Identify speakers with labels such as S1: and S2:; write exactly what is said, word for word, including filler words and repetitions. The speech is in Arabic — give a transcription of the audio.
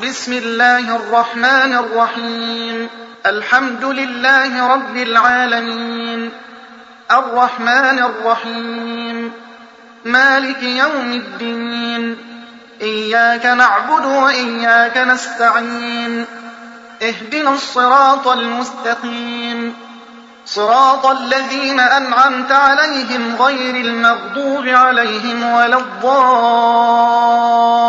S1: بسم الله الرحمن الرحيم. الحمد لله رب العالمين، الرحمن الرحيم، مالك يوم الدين، إياك نعبد وإياك نستعين، اهدنا الصراط المستقيم، صراط الذين أنعمت عليهم غير المغضوب عليهم ولا الضالين.